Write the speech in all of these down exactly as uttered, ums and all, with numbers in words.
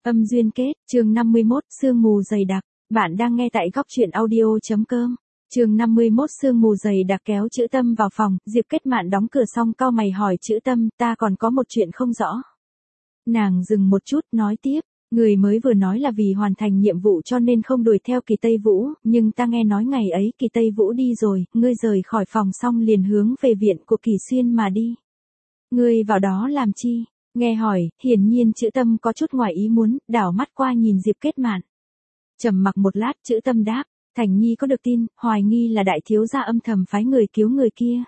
Âm duyên kết, chương năm mươi mốt, sương mù dày đặc. Bạn đang nghe tại góc truyện audio.com. Chương năm mươi mốt, sương mù dày đặc kéo Trữ Tâm vào phòng, Diệp Kết Mạn đóng cửa xong cau mày hỏi Trữ Tâm, ta còn có một chuyện không rõ. Nàng dừng một chút, nói tiếp, người mới vừa nói là vì hoàn thành nhiệm vụ cho nên không đuổi theo Kỳ Tây Vũ, nhưng ta nghe nói ngày ấy Kỳ Tây Vũ đi rồi, ngươi rời khỏi phòng xong liền hướng về viện của Kỳ Xuyên mà đi. Ngươi vào đó làm chi? Nghe hỏi, hiển nhiên Trữ Tâm có chút ngoài ý muốn, đảo mắt qua nhìn Diệp Kết Mạn. Trầm mặc một lát, Trữ Tâm đáp, Thành Nhi có được tin, hoài nghi là đại thiếu gia âm thầm phái người cứu người kia.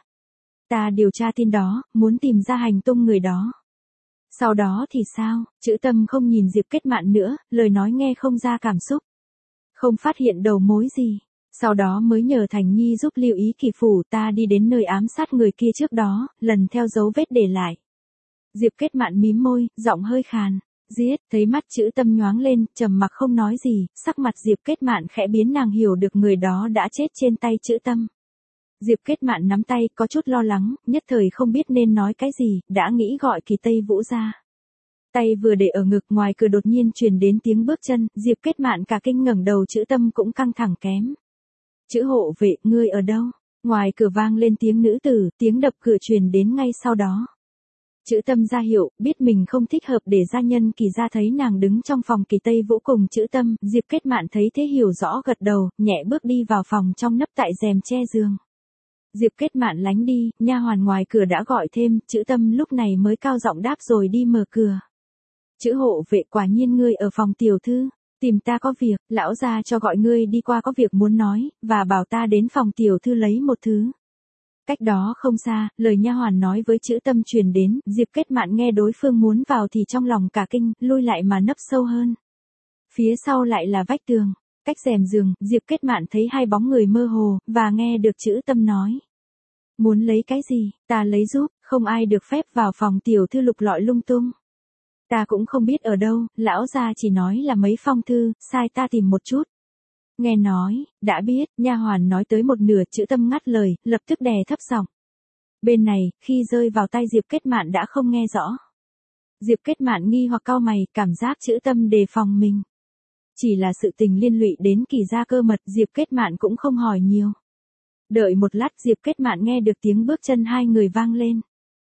Ta điều tra tin đó, muốn tìm ra hành tung người đó. Sau đó thì sao? Trữ Tâm không nhìn Diệp Kết Mạn nữa, lời nói nghe không ra cảm xúc. Không phát hiện đầu mối gì. Sau đó mới nhờ Thành Nhi giúp lưu ý Kỳ phủ, ta đi đến nơi ám sát người kia trước đó, lần theo dấu vết để lại. Diệp Kết Mạn mím môi, giọng hơi khàn. Giết, thấy mắt Trữ Tâm nhoáng lên, trầm mặc không nói gì, sắc mặt Diệp Kết Mạn khẽ biến, nàng hiểu được người đó đã chết trên tay Trữ Tâm. Diệp Kết Mạn nắm tay, có chút lo lắng, nhất thời không biết nên nói cái gì, đã nghĩ gọi Kỳ Tây Vũ ra. Tay vừa để ở ngực, ngoài cửa đột nhiên truyền đến tiếng bước chân, Diệp Kết Mạn cả kinh ngẩng đầu, Trữ Tâm cũng căng thẳng kém. Chữ hộ vệ, ngươi ở đâu? Ngoài cửa vang lên tiếng nữ tử, tiếng đập cửa truyền đến ngay sau đó. Trữ Tâm ra hiệu, biết mình không thích hợp để gia nhân Kỳ ra thấy nàng đứng trong phòng Kỳ Tây Vũ cùng Trữ Tâm, Diệp Kết Mạn thấy thế hiểu rõ gật đầu, nhẹ bước đi vào phòng trong nấp tại rèm che giường. Diệp Kết Mạn lánh đi, nha hoàn ngoài cửa đã gọi thêm, Trữ Tâm lúc này mới cao giọng đáp rồi đi mở cửa. Chữ hộ vệ, quả nhiên ngươi ở phòng tiểu thư, tìm ta có việc, lão gia cho gọi ngươi đi qua có việc muốn nói, và bảo ta đến phòng tiểu thư lấy một thứ. Cách đó không xa, lời nha hoàn nói với Trữ Tâm truyền đến, Diệp Kết Mạn nghe đối phương muốn vào thì trong lòng cả kinh, lui lại mà nấp sâu hơn. Phía sau lại là vách tường, cách rèm giường, Diệp Kết Mạn thấy hai bóng người mơ hồ, và nghe được Trữ Tâm nói. Muốn lấy cái gì, ta lấy giúp, không ai được phép vào phòng tiểu thư lục lọi lung tung. Ta cũng không biết ở đâu, lão gia chỉ nói là mấy phong thư, sai ta tìm một chút. Nghe nói, đã biết, nha hoàn nói tới một nửa, Trữ Tâm ngắt lời, lập tức đè thấp giọng. Bên này, khi rơi vào tay Diệp Kết Mạn đã không nghe rõ. Diệp Kết Mạn nghi hoặc cau mày, cảm giác Trữ Tâm đề phòng mình. Chỉ là sự tình liên lụy đến Kỳ gia cơ mật, Diệp Kết Mạn cũng không hỏi nhiều. Đợi một lát, Diệp Kết Mạn nghe được tiếng bước chân hai người vang lên.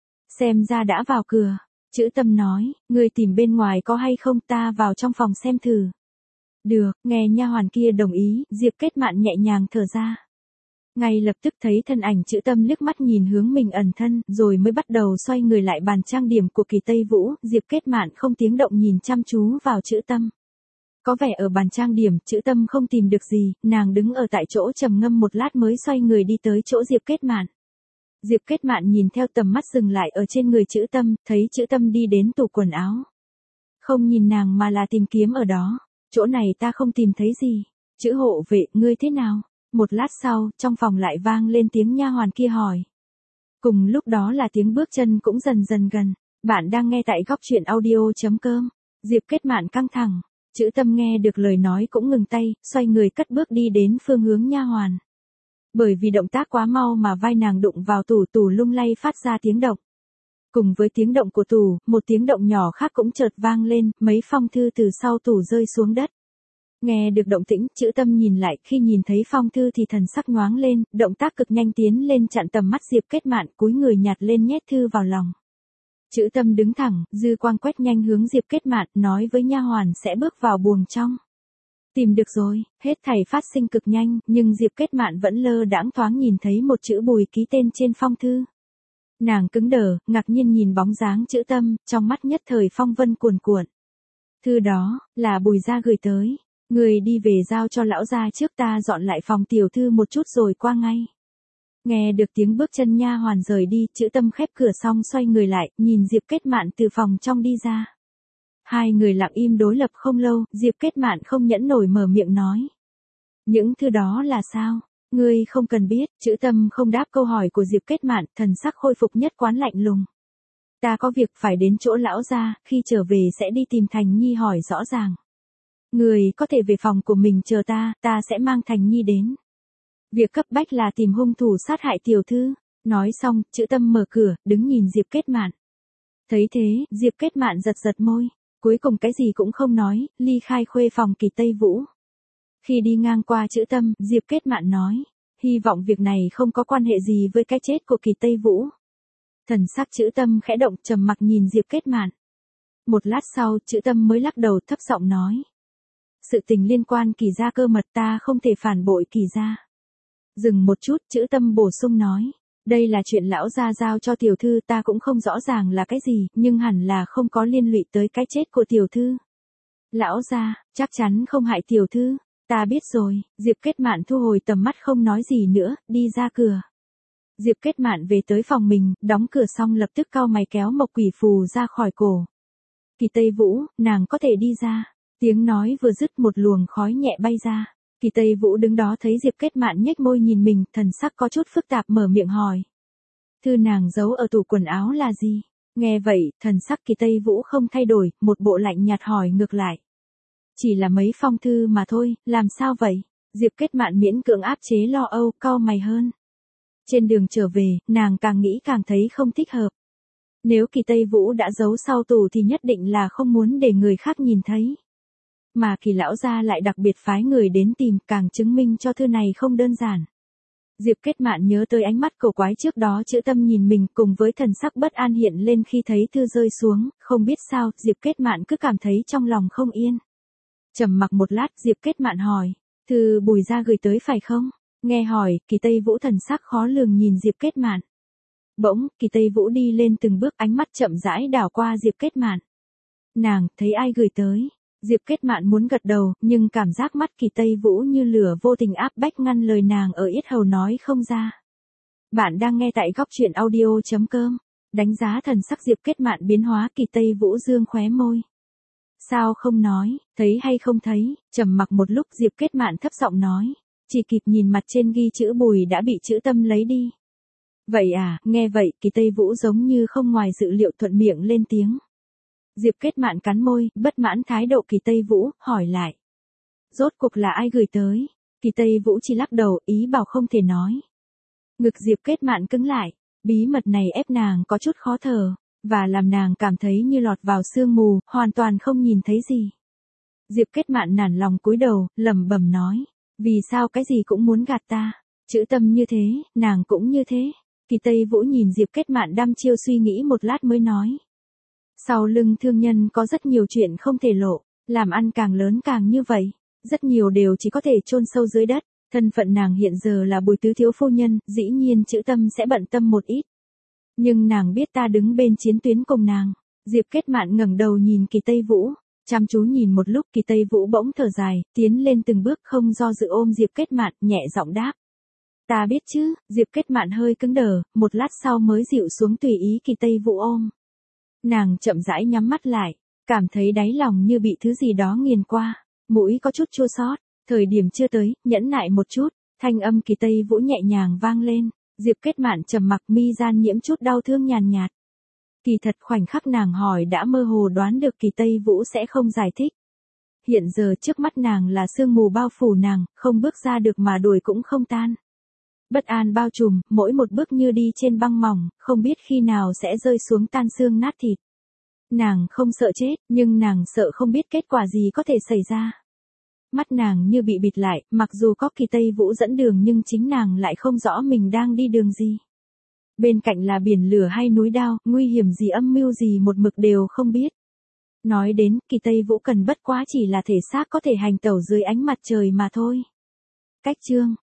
Xem ra đã vào cửa. Trữ Tâm nói, người tìm bên ngoài có hay không, ta vào trong phòng xem thử. Được, nghe nha hoàn kia đồng ý, Diệp Kết Mạn nhẹ nhàng thở ra. Ngay lập tức thấy thân ảnh Trữ Tâm liếc mắt nhìn hướng mình ẩn thân, rồi mới bắt đầu xoay người lại bàn trang điểm của Kỳ Tây Vũ, Diệp Kết Mạn không tiếng động nhìn chăm chú vào Trữ Tâm. Có vẻ ở bàn trang điểm, Trữ Tâm không tìm được gì, nàng đứng ở tại chỗ trầm ngâm một lát mới xoay người đi tới chỗ Diệp Kết Mạn. Diệp Kết Mạn nhìn theo tầm mắt dừng lại ở trên người Trữ Tâm, thấy Trữ Tâm đi đến tủ quần áo. Không nhìn nàng mà là tìm kiếm ở đó. Chỗ này ta không tìm thấy gì. Chữ hộ vệ, ngươi thế nào? Một lát sau, trong phòng lại vang lên tiếng nha hoàn kia hỏi. Cùng lúc đó là tiếng bước chân cũng dần dần gần. Bạn đang nghe tại góc truyện audio.com. Diệp Kết Mạn căng thẳng. Trữ Tâm nghe được lời nói cũng ngừng tay, xoay người cất bước đi đến phương hướng nha hoàn. Bởi vì động tác quá mau mà vai nàng đụng vào tủ, tủ lung lay phát ra tiếng động. Cùng với tiếng động của tủ, một tiếng động nhỏ khác cũng chợt vang lên, mấy phong thư từ sau tủ rơi xuống đất. Nghe được động tĩnh, Trữ Tâm nhìn lại, khi nhìn thấy phong thư thì thần sắc nhoáng lên, động tác cực nhanh tiến lên chặn tầm mắt Diệp Kết Mạn, cúi người nhặt lên nhét thư vào lòng. Trữ Tâm đứng thẳng, dư quang quét nhanh hướng Diệp Kết Mạn, nói với nha hoàn sẽ bước vào buồng trong. Tìm được rồi, hết thảy phát sinh cực nhanh, nhưng Diệp Kết Mạn vẫn lơ đãng thoáng nhìn thấy một chữ Bùi ký tên trên phong thư. Nàng cứng đờ, ngạc nhiên nhìn bóng dáng Trữ Tâm, trong mắt nhất thời phong vân cuồn cuộn. Thư đó, là Bùi gia gửi tới. Người đi về giao cho lão gia trước, ta dọn lại phòng tiểu thư một chút rồi qua ngay. Nghe được tiếng bước chân nha hoàn rời đi, Trữ Tâm khép cửa xong xoay người lại, nhìn Diệp Kết Mạn từ phòng trong đi ra. Hai người lặng im đối lập không lâu, Diệp Kết Mạn không nhẫn nổi mở miệng nói. Những thư đó là sao? Ngươi không cần biết, Trữ Tâm không đáp câu hỏi của Diệp Kết Mạn, thần sắc khôi phục nhất quán lạnh lùng. Ta có việc phải đến chỗ lão gia, khi trở về sẽ đi tìm Thành Nhi hỏi rõ ràng. Người có thể về phòng của mình chờ ta, ta sẽ mang Thành Nhi đến. Việc cấp bách là tìm hung thủ sát hại tiểu thư. Nói xong, Trữ Tâm mở cửa, đứng nhìn Diệp Kết Mạn. Thấy thế, Diệp Kết Mạn giật giật môi. Cuối cùng cái gì cũng không nói, ly khai khuê phòng Kỳ Tây Vũ. Khi đi ngang qua Trữ Tâm, Diệp Kết Mạn nói, hy vọng việc này không có quan hệ gì với cái chết của Kỳ Tây Vũ. Thần sắc Trữ Tâm khẽ động, trầm mặc nhìn Diệp Kết Mạn. Một lát sau, Trữ Tâm mới lắc đầu thấp giọng nói. Sự tình liên quan Kỳ gia cơ mật, ta không thể phản bội Kỳ gia. Dừng một chút, Trữ Tâm bổ sung nói. Đây là chuyện lão gia giao cho tiểu thư, ta cũng không rõ ràng là cái gì, nhưng hẳn là không có liên lụy tới cái chết của tiểu thư. Lão gia, chắc chắn không hại tiểu thư. Ta biết rồi. Diệp Kết Mạn thu hồi tầm mắt không nói gì nữa, đi ra cửa. Diệp Kết Mạn về tới phòng mình, đóng cửa xong lập tức cau mày kéo mộc quỷ phù ra khỏi cổ. Kỳ Tây Vũ, nàng có thể đi ra. Tiếng nói vừa dứt, một luồng khói nhẹ bay ra. Kỳ Tây Vũ đứng đó thấy Diệp Kết Mạn nhếch môi nhìn mình, thần sắc có chút phức tạp mở miệng hỏi. Thư nàng giấu ở tủ quần áo là gì? Nghe vậy, thần sắc Kỳ Tây Vũ không thay đổi, một bộ lạnh nhạt hỏi ngược lại. Chỉ là mấy phong thư mà thôi, làm sao vậy? Diệp Kết Mạn miễn cưỡng áp chế lo âu, cau mày hơn. Trên đường trở về, nàng càng nghĩ càng thấy không thích hợp. Nếu Kỳ Tây Vũ đã giấu sau tủ thì nhất định là không muốn để người khác nhìn thấy. Mà Kỳ lão gia lại đặc biệt phái người đến tìm, càng chứng minh cho thư này không đơn giản. Diệp Kết Mạn nhớ tới ánh mắt cổ quái trước đó Trữ Tâm nhìn mình, cùng với thần sắc bất an hiện lên khi thấy thư rơi xuống, không biết sao, Diệp Kết Mạn cứ cảm thấy trong lòng không yên. Trầm mặc một lát, Diệp Kết Mạn hỏi, thư Bùi gia gửi tới phải không? Nghe hỏi, Kỳ Tây Vũ thần sắc khó lường nhìn Diệp Kết Mạn. Bỗng, Kỳ Tây Vũ đi lên từng bước, ánh mắt chậm rãi đảo qua Diệp Kết Mạn. Nàng, thấy ai gửi tới? Diệp Kết Mạn muốn gật đầu, nhưng cảm giác mắt Kỳ Tây Vũ như lửa vô tình áp bách ngăn lời nàng ở yết hầu nói không ra. Bạn đang nghe tại góc truyện audio chấm com. Đánh giá thần sắc Diệp Kết Mạn biến hóa, Kỳ Tây Vũ dương khóe môi. Sao không nói, thấy hay không thấy? Trầm mặc một lúc, Diệp Kết Mạn thấp giọng nói. Chỉ kịp nhìn mặt trên ghi chữ Bùi đã bị Trữ Tâm lấy đi. Vậy à, nghe vậy, Kỳ Tây Vũ giống như không ngoài dự liệu thuận miệng lên tiếng. Diệp Kết Mạn cắn môi, bất mãn thái độ Kỳ Tây Vũ, hỏi lại. Rốt cuộc là ai gửi tới? Kỳ Tây Vũ chỉ lắc đầu, ý bảo không thể nói. Ngực Diệp Kết Mạn cứng lại, bí mật này ép nàng có chút khó thở, và làm nàng cảm thấy như lọt vào sương mù, hoàn toàn không nhìn thấy gì. Diệp Kết Mạn nản lòng cúi đầu, lẩm bẩm nói, vì sao cái gì cũng muốn gạt ta? Trữ Tâm như thế, nàng cũng như thế. Kỳ Tây Vũ nhìn Diệp Kết Mạn đăm chiêu suy nghĩ một lát mới nói. Sau lưng thương nhân có rất nhiều chuyện không thể lộ, làm ăn càng lớn càng như vậy, rất nhiều đều chỉ có thể chôn sâu dưới đất. Thân phận nàng hiện giờ là Bùi tứ thiếu phu nhân, dĩ nhiên Trữ Tâm sẽ bận tâm một ít. Nhưng nàng biết ta đứng bên chiến tuyến cùng nàng. Diệp Kết Mạn ngẩng đầu nhìn Kỳ Tây Vũ, chăm chú nhìn một lúc, Kỳ Tây Vũ bỗng thở dài, tiến lên từng bước không do dự ôm Diệp Kết Mạn, nhẹ giọng đáp. Ta biết chứ. Diệp Kết Mạn hơi cứng đờ, một lát sau mới dịu xuống tùy ý Kỳ Tây Vũ ôm. Nàng chậm rãi nhắm mắt lại, cảm thấy đáy lòng như bị thứ gì đó nghiền qua, mũi có chút chua xót. Thời điểm chưa tới, nhẫn nại một chút, thanh âm Kỳ Tây Vũ nhẹ nhàng vang lên. Diệp Kết Mạn trầm mặc, mi gian nhiễm chút đau thương nhàn nhạt. Kỳ thật khoảnh khắc nàng hỏi đã mơ hồ đoán được Kỳ Tây Vũ sẽ không giải thích. Hiện giờ trước mắt nàng là sương mù bao phủ nàng, không bước ra được mà đuổi cũng không tan. Bất an bao trùm, mỗi một bước như đi trên băng mỏng, không biết khi nào sẽ rơi xuống tan xương nát thịt. Nàng không sợ chết, nhưng nàng sợ không biết kết quả gì có thể xảy ra. Mắt nàng như bị bịt lại, mặc dù có Kỳ Tây Vũ dẫn đường nhưng chính nàng lại không rõ mình đang đi đường gì. Bên cạnh là biển lửa hay núi đao, nguy hiểm gì âm mưu gì một mực đều không biết. Nói đến, Kỳ Tây Vũ cần bất quá chỉ là thể xác có thể hành tẩu dưới ánh mặt trời mà thôi. Cách chương